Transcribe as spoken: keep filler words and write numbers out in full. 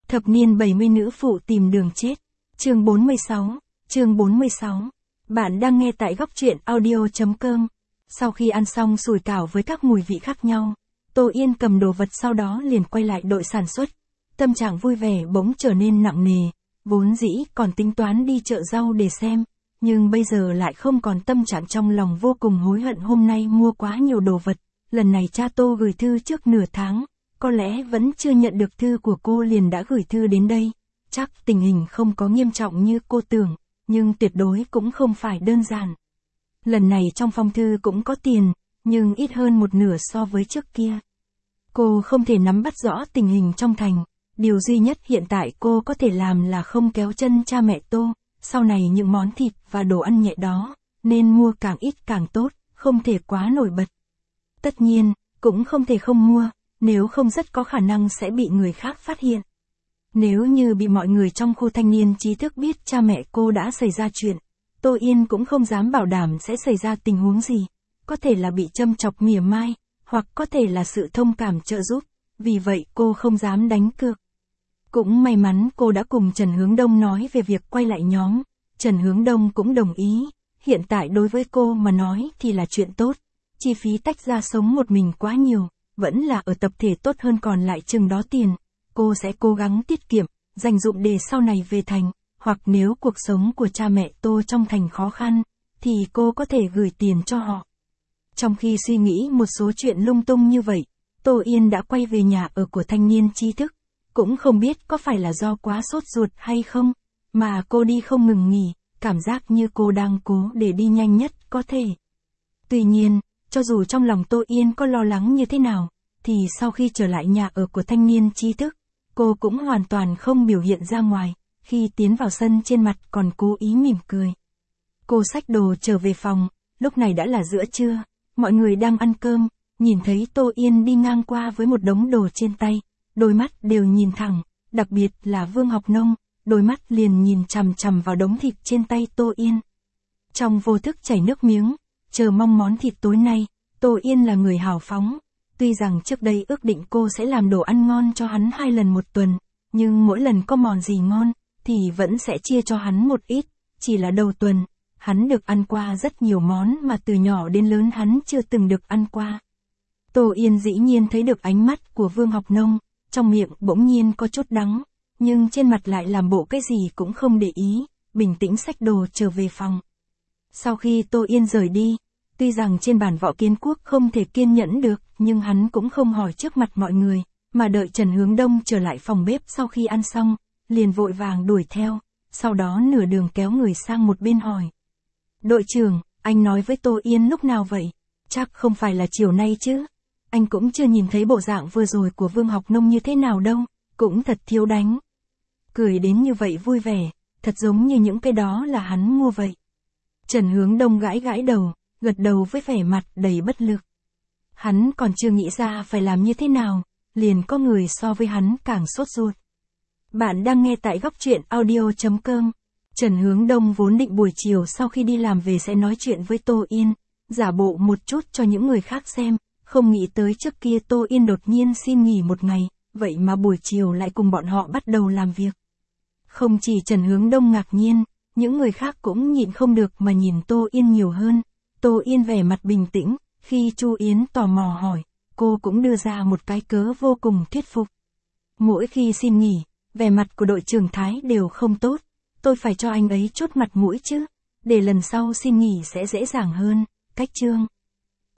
Thập niên bảy mươi nữ phụ tìm đường chết. Chương bốn mươi sáu. Chương bốn mươi sáu. Bạn đang nghe tại góc truyện audio.com. Sau khi ăn xong sủi cảo với các mùi vị khác nhau, Tô Yên cầm đồ vật sau đó liền quay lại đội sản xuất. Tâm trạng vui vẻ bỗng trở nên nặng nề, vốn dĩ còn tính toán đi chợ rau để xem, nhưng bây giờ lại không còn tâm trạng, trong lòng vô cùng hối hận hôm nay mua quá nhiều đồ vật. Lần này cha Tô gửi thư trước nửa tháng, có lẽ vẫn chưa nhận được thư của cô liền đã gửi thư đến đây. Chắc tình hình không có nghiêm trọng như cô tưởng, nhưng tuyệt đối cũng không phải đơn giản. Lần này trong phong thư cũng có tiền, nhưng ít hơn một nửa so với trước kia. Cô không thể nắm bắt rõ tình hình trong thành, điều duy nhất hiện tại cô có thể làm là không kéo chân cha mẹ Tô, sau này những món thịt và đồ ăn nhẹ đó, nên mua càng ít càng tốt, không thể quá nổi bật. Tất nhiên, cũng không thể không mua, nếu không rất có khả năng sẽ bị người khác phát hiện. Nếu như bị mọi người trong khu thanh niên trí thức biết cha mẹ cô đã xảy ra chuyện, Tô Yên cũng không dám bảo đảm sẽ xảy ra tình huống gì, có thể là bị châm chọc mỉa mai, hoặc có thể là sự thông cảm trợ giúp, vì vậy cô không dám đánh cược. Cũng may mắn cô đã cùng Trần Hướng Đông nói về việc quay lại nhóm, Trần Hướng Đông cũng đồng ý, hiện tại đối với cô mà nói thì là chuyện tốt, chi phí tách ra sống một mình quá nhiều, vẫn là ở tập thể tốt hơn, còn lại chừng đó tiền, cô sẽ cố gắng tiết kiệm, dành dụm để sau này về thành, hoặc nếu cuộc sống của cha mẹ Tô trong thành khó khăn, thì cô có thể gửi tiền cho họ. Trong khi suy nghĩ một số chuyện lung tung như vậy, Tô Yên đã quay về nhà ở của thanh niên trí thức, cũng không biết có phải là do quá sốt ruột hay không, mà cô đi không ngừng nghỉ, cảm giác như cô đang cố để đi nhanh nhất có thể. Tuy nhiên, cho dù trong lòng Tô Yên có lo lắng như thế nào, thì sau khi trở lại nhà ở của thanh niên trí thức, cô cũng hoàn toàn không biểu hiện ra ngoài, khi tiến vào sân trên mặt còn cố ý mỉm cười. Cô xách đồ trở về phòng, lúc này đã là giữa trưa, mọi người đang ăn cơm, nhìn thấy Tô Yên đi ngang qua với một đống đồ trên tay, đôi mắt đều nhìn thẳng, đặc biệt là Vương Học Nông, đôi mắt liền nhìn chằm chằm vào đống thịt trên tay Tô Yên. Trong vô thức chảy nước miếng, chờ mong món thịt tối nay. Tô Yên là người hào phóng, tuy rằng trước đây ước định cô sẽ làm đồ ăn ngon cho hắn hai lần một tuần, nhưng mỗi lần có món gì ngon, thì vẫn sẽ chia cho hắn một ít, chỉ là đầu tuần, hắn được ăn qua rất nhiều món mà từ nhỏ đến lớn hắn chưa từng được ăn qua. Tô Yên dĩ nhiên thấy được ánh mắt của Vương Học Nông, trong miệng bỗng nhiên có chút đắng, nhưng trên mặt lại làm bộ cái gì cũng không để ý, bình tĩnh xách đồ trở về phòng. Sau khi Tô Yên rời đi, tuy rằng trên bản Võ Kiến Quốc không thể kiên nhẫn được, nhưng hắn cũng không hỏi trước mặt mọi người, mà đợi Trần Hướng Đông trở lại phòng bếp sau khi ăn xong, liền vội vàng đuổi theo, sau đó nửa đường kéo người sang một bên hỏi. Đội trưởng, anh nói với Tô Yên lúc nào vậy? Chắc không phải là chiều nay chứ? Anh cũng chưa nhìn thấy bộ dạng vừa rồi của Vương Học Nông như thế nào đâu, cũng thật thiếu đánh. Cười đến như vậy vui vẻ, thật giống như những cái đó là hắn mua vậy. Trần Hướng Đông gãi gãi đầu, gật đầu với vẻ mặt đầy bất lực. Hắn còn chưa nghĩ ra phải làm như thế nào, liền có người so với hắn càng sốt ruột. Bạn đang nghe tại góc truyện audio.com. Trần Hướng Đông vốn định buổi chiều sau khi đi làm về sẽ nói chuyện với Tô Yên, giả bộ một chút cho những người khác xem, không nghĩ tới trước kia Tô Yên đột nhiên xin nghỉ một ngày, vậy mà buổi chiều lại cùng bọn họ bắt đầu làm việc. Không chỉ Trần Hướng Đông ngạc nhiên, những người khác cũng nhịn không được mà nhìn Tô Yên nhiều hơn. Tô Yên vẻ mặt bình tĩnh, khi Chu Yến tò mò hỏi, cô cũng đưa ra một cái cớ vô cùng thuyết phục. Mỗi khi xin nghỉ, vẻ mặt của đội trưởng Thái đều không tốt, tôi phải cho anh ấy chút mặt mũi chứ, để lần sau xin nghỉ sẽ dễ dàng hơn, cách chương.